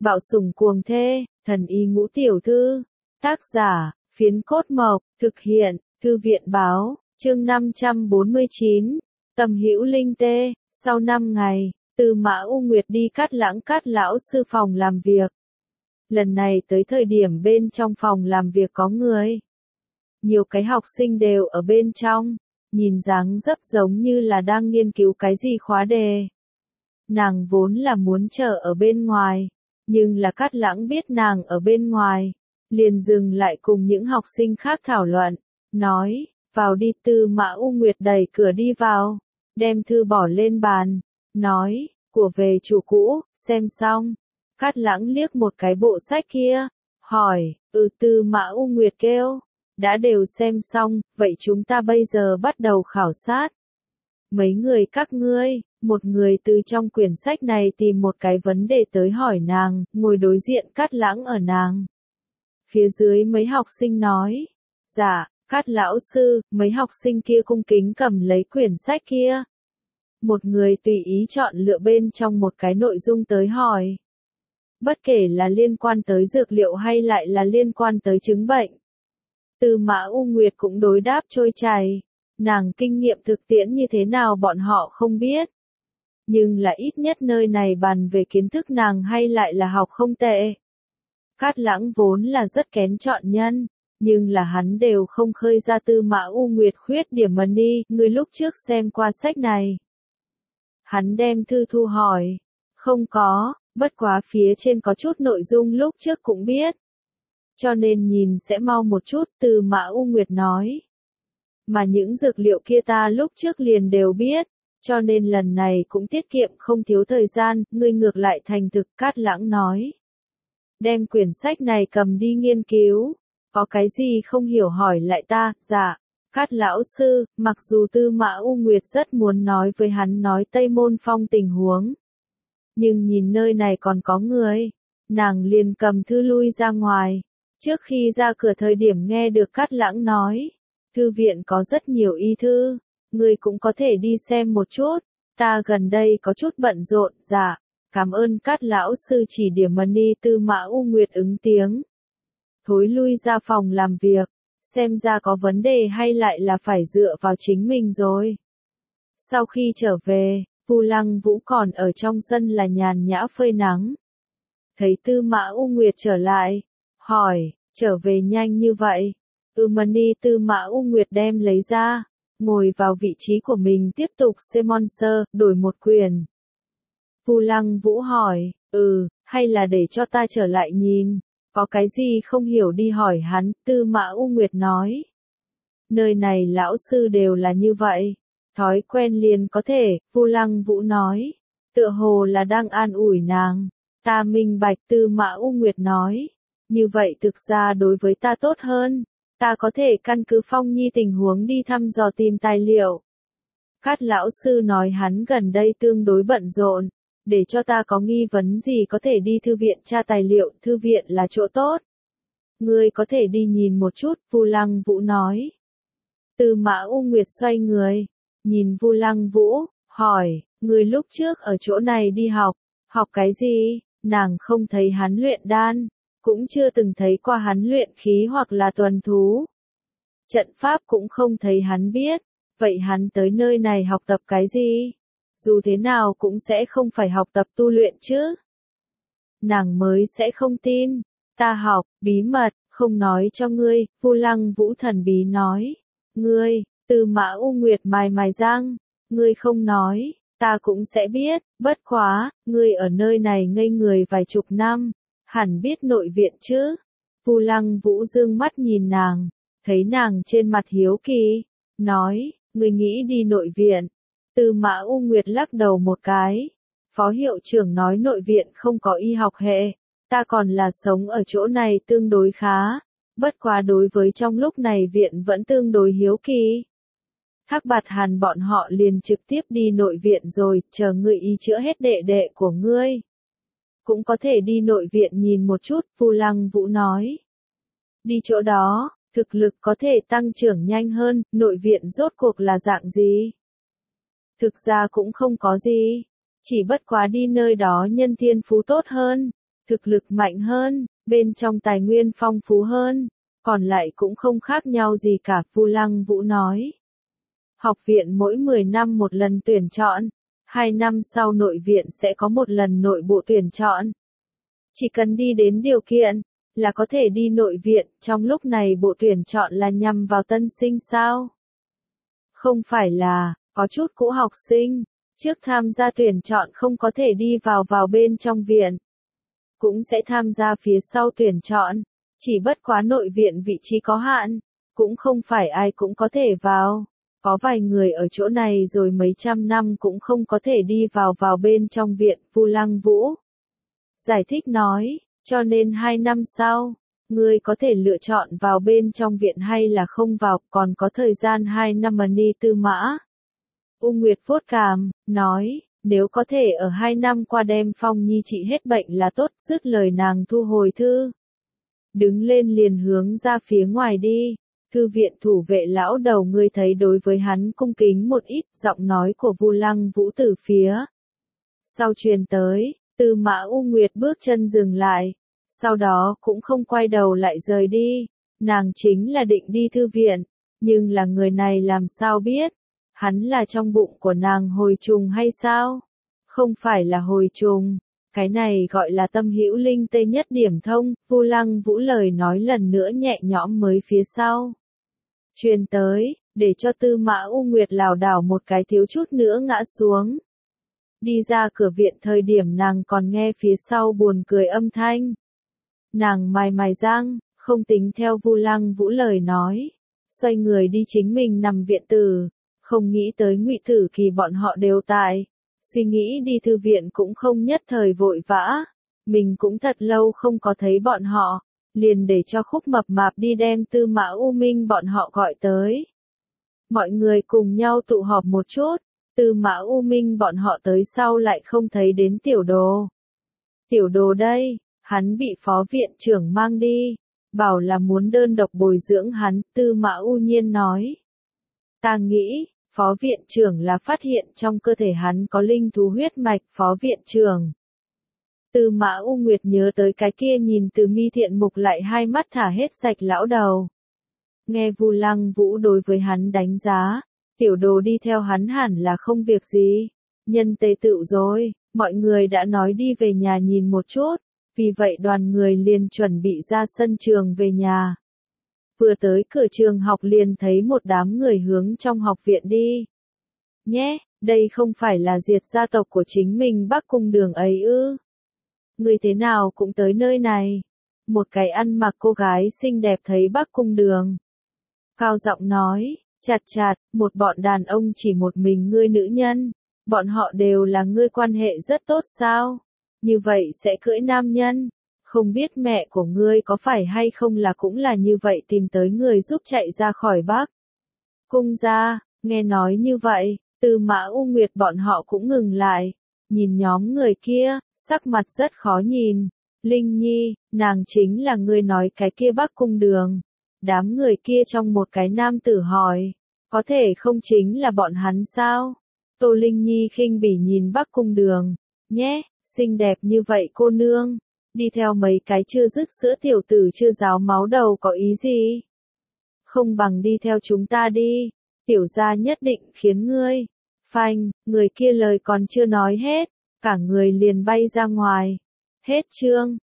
Bạo sủng cuồng thê, thần y ngũ tiểu thư. Tác giả, Phiến Cốt Mộc, thực hiện, Thư viện báo, chương 549, Tầm Hữu Linh Tê. Sau 5 ngày, Tư Mã U Nguyệt đi Cát Lãng Cát lão sư phòng làm việc. Lần này tới thời điểm bên trong phòng làm việc có người. Nhiều cái học sinh đều ở bên trong, nhìn dáng dấp giống như là đang nghiên cứu cái gì khóa đề. Nàng vốn là muốn chờ ở bên ngoài, nhưng là Cát Lãng biết nàng ở bên ngoài, liền dừng lại cùng những học sinh khác thảo luận, nói, vào đi. Tư Mã U Nguyệt đẩy cửa đi vào, đem thư bỏ lên bàn, nói, của về chủ cũ, xem xong. Cát Lãng liếc một cái bộ sách kia, hỏi, Tư Mã U Nguyệt kêu, đã đều xem xong, vậy chúng ta bây giờ bắt đầu khảo sát. Mấy người các ngươi, một người từ trong quyển sách này tìm một cái vấn đề tới hỏi nàng, ngồi đối diện Cát Lãng ở nàng. Phía dưới mấy học sinh nói, dạ, Cát lão sư. Mấy học sinh kia cung kính cầm lấy quyển sách kia. Một người tùy ý chọn lựa bên trong một cái nội dung tới hỏi. Bất kể là liên quan tới dược liệu hay lại là liên quan tới chứng bệnh. Tư Mã U Nguyệt cũng đối đáp trôi chảy. Nàng kinh nghiệm thực tiễn như thế nào bọn họ không biết. Nhưng là ít nhất nơi này bàn về kiến thức nàng hay lại là học không tệ. Cát Lãng vốn là rất kén chọn nhân, nhưng là hắn đều không khơi ra Tư Mã U Nguyệt khuyết điểm mà đi. Người lúc trước xem qua sách này. Hắn đem thư thu hỏi. Không có, bất quá phía trên có chút nội dung lúc trước cũng biết. Cho nên nhìn sẽ mau một chút. Tư Mã U Nguyệt nói. Mà những dược liệu kia ta lúc trước liền đều biết, cho nên lần này cũng tiết kiệm không thiếu thời gian. Ngươi ngược lại thành thực. Cát Lãng nói. Đem quyển sách này cầm đi nghiên cứu, có cái gì không hiểu hỏi lại ta. Dạ, Cát lão sư. Mặc dù Tư Mã U Nguyệt rất muốn nói với hắn nói Tây Môn Phong tình huống, nhưng nhìn nơi này còn có người, nàng liền cầm thư lui ra ngoài. Trước khi ra cửa thời điểm nghe được Cát Lãng nói, thư viện có rất nhiều y thư, ngươi cũng có thể đi xem một chút, ta gần đây có chút bận rộn. Dạ, cảm ơn Cát lão sư chỉ điểm mà đi. Tư Mã U Nguyệt ứng tiếng, thối lui ra phòng làm việc, xem ra có vấn đề hay lại là phải dựa vào chính mình rồi. Sau khi trở về, Vu Lăng Vũ còn ở trong sân là nhàn nhã phơi nắng. Thấy Tư Mã U Nguyệt trở lại, hỏi, trở về nhanh như vậy? Money. Tư Mã U Nguyệt đem lấy ra, ngồi vào vị trí của mình tiếp tục xem Monster, đổi một quyển. Vu Lăng Vũ hỏi, hay là để cho ta trở lại nhìn, có cái gì không hiểu đi hỏi hắn. Tư Mã U Nguyệt nói, nơi này lão sư đều là như vậy, thói quen liền có thể. Vu Lăng Vũ nói, tựa hồ là đang an ủi nàng. Ta minh bạch. Tư Mã U Nguyệt nói, như vậy thực ra đối với ta tốt hơn, ta có thể căn cứ Phong Nhi tình huống đi thăm dò tìm tài liệu. Cát lão sư nói hắn gần đây tương đối bận rộn, để cho ta có nghi vấn gì có thể đi thư viện tra tài liệu, thư viện là chỗ tốt. Ngươi có thể đi nhìn một chút. Vu Lăng Vũ nói. Tư Mã U Nguyệt xoay người, nhìn Vu Lăng Vũ, hỏi, ngươi lúc trước ở chỗ này đi học cái gì? Nàng không thấy hắn luyện đan, cũng chưa từng thấy qua hắn luyện khí hoặc là tuần thú. Trận pháp cũng không thấy hắn biết, vậy hắn tới nơi này học tập cái gì? Dù thế nào cũng sẽ không phải học tập tu luyện chứ. Nàng mới sẽ không tin. Ta học, bí mật, không nói cho ngươi. Vu Lăng Vũ thần bí nói. Ngươi. Tư Mã U Nguyệt mài răng. Ngươi không nói, ta cũng sẽ biết. Bất quá, ngươi ở nơi này ngây người vài chục năm, hẳn biết nội viện chứ. Vu Lăng Vũ dương mắt nhìn nàng, thấy nàng trên mặt hiếu kỳ, nói, ngươi nghĩ đi nội viện? Tư Mã U Nguyệt lắc đầu một cái. Phó hiệu trưởng nói nội viện không có y học hệ, ta còn là sống ở chỗ này tương đối khá, bất quá đối với trong lúc này viện vẫn tương đối hiếu kỳ. Thác Bạt Hàn bọn họ liền trực tiếp đi nội viện rồi, chờ ngươi y chữa hết đệ đệ của ngươi. Cũng có thể đi nội viện nhìn một chút. Vu Lăng Vũ nói. Đi chỗ đó, thực lực có thể tăng trưởng nhanh hơn. Nội viện rốt cuộc là dạng gì? Thực ra cũng không có gì, chỉ bất quá đi nơi đó nhân thiên phú tốt hơn, thực lực mạnh hơn, bên trong tài nguyên phong phú hơn, còn lại cũng không khác nhau gì cả, Vu Lăng Vũ nói. Học viện mỗi 10 năm một lần tuyển chọn, 2 năm sau nội viện sẽ có một lần nội bộ tuyển chọn. Chỉ cần đi đến điều kiện, là có thể đi nội viện, trong lúc này bộ tuyển chọn là nhằm vào tân sinh sao? Không phải là, có chút cũ học sinh, trước tham gia tuyển chọn không có thể đi vào bên trong viện. Cũng sẽ tham gia phía sau tuyển chọn, chỉ bất quá nội viện vị trí có hạn, cũng không phải ai cũng có thể vào. Có vài người ở chỗ này rồi mấy trăm năm cũng không có thể đi vào bên trong viện, Vu Lăng Vũ giải thích nói, cho nên 2 năm sau, ngươi có thể lựa chọn vào bên trong viện hay là không vào, còn có thời gian 2 năm mà đi Tư Mã. U Nguyệt vuốt cằm, nói, nếu có thể ở 2 năm qua đem Phong Nhi trị hết bệnh là tốt, dứt lời nàng thu hồi thư. Đứng lên liền hướng ra phía ngoài đi. Thư viện thủ vệ lão đầu ngươi thấy đối với hắn cung kính một ít, giọng nói của Vu Lăng Vũ từ phía sau truyền tới, Tư Mã U Nguyệt bước chân dừng lại, sau đó cũng không quay đầu lại rời đi, nàng chính là định đi thư viện, nhưng là người này làm sao biết, hắn là trong bụng của nàng hồi trùng hay sao? Không phải là hồi trùng, cái này gọi là tâm hữu linh tê nhất điểm thông, Vu Lăng Vũ lời nói lần nữa nhẹ nhõm mới phía sau. Truyền tới, để cho Tư Mã U Nguyệt lảo đảo một cái thiếu chút nữa ngã xuống. Đi ra cửa viện thời điểm nàng còn nghe phía sau buồn cười âm thanh. Nàng mài răng, không tính theo Vu Lăng Vũ lời nói, xoay người đi chính mình nằm viện tử, không nghĩ tới Ngụy Tử Kỳ bọn họ đều tại, suy nghĩ đi thư viện cũng không nhất thời vội vã, mình cũng thật lâu không có thấy bọn họ, liền để cho Khúc Mập Mạp đi đem Tư Mã U Minh bọn họ gọi tới. Mọi người cùng nhau tụ họp một chút, Tư Mã U Minh bọn họ tới sau lại không thấy đến tiểu đồ. Tiểu đồ đây, hắn bị phó viện trưởng mang đi, bảo là muốn đơn độc bồi dưỡng hắn, Tư Mã U Nhiên nói. Ta nghĩ, phó viện trưởng là phát hiện trong cơ thể hắn có linh thú huyết mạch, phó viện trưởng. Tư Mã U Nguyệt nhớ tới cái kia nhìn từ mi thiện mục lại hai mắt thả hết sạch lão đầu. Nghe Vu Lăng Vũ đối với hắn đánh giá, tiểu đồ đi theo hắn hẳn là không việc gì. Nhân tề tựu rồi, mọi người đã nói đi về nhà nhìn một chút, vì vậy đoàn người liền chuẩn bị ra sân trường về nhà. Vừa tới cửa trường học liền thấy một đám người hướng trong học viện đi. Nhé, đây không phải là diệt gia tộc của chính mình Bắc Cung Đường ấy ư? Người thế nào cũng tới nơi này. Một cái ăn mặc cô gái xinh đẹp thấy Bắc Cung Đường. Cao giọng nói, chặt, một bọn đàn ông chỉ một mình ngươi nữ nhân. Bọn họ đều là ngươi quan hệ rất tốt sao? Như vậy sẽ cưỡi nam nhân. Không biết mẹ của ngươi có phải hay không là cũng là như vậy tìm tới người giúp chạy ra khỏi Bắc Cung ra, nghe nói như vậy, Tư Mã U Nguyệt bọn họ cũng ngừng lại. Nhìn nhóm người kia, sắc mặt rất khó nhìn. Linh Nhi, nàng chính là ngươi nói cái kia Bắc Cung Đường. Đám người kia trong một cái nam tử hỏi, có thể không chính là bọn hắn sao? Tô Linh Nhi khinh bỉ nhìn Bắc Cung Đường, nhé, xinh đẹp như vậy cô nương, đi theo mấy cái chưa dứt sữa tiểu tử chưa ráo máu đầu có ý gì? Không bằng đi theo chúng ta đi, tiểu gia nhất định khiến ngươi. Phanh, người kia lời còn chưa nói hết, cả người liền bay ra ngoài. Hết chương.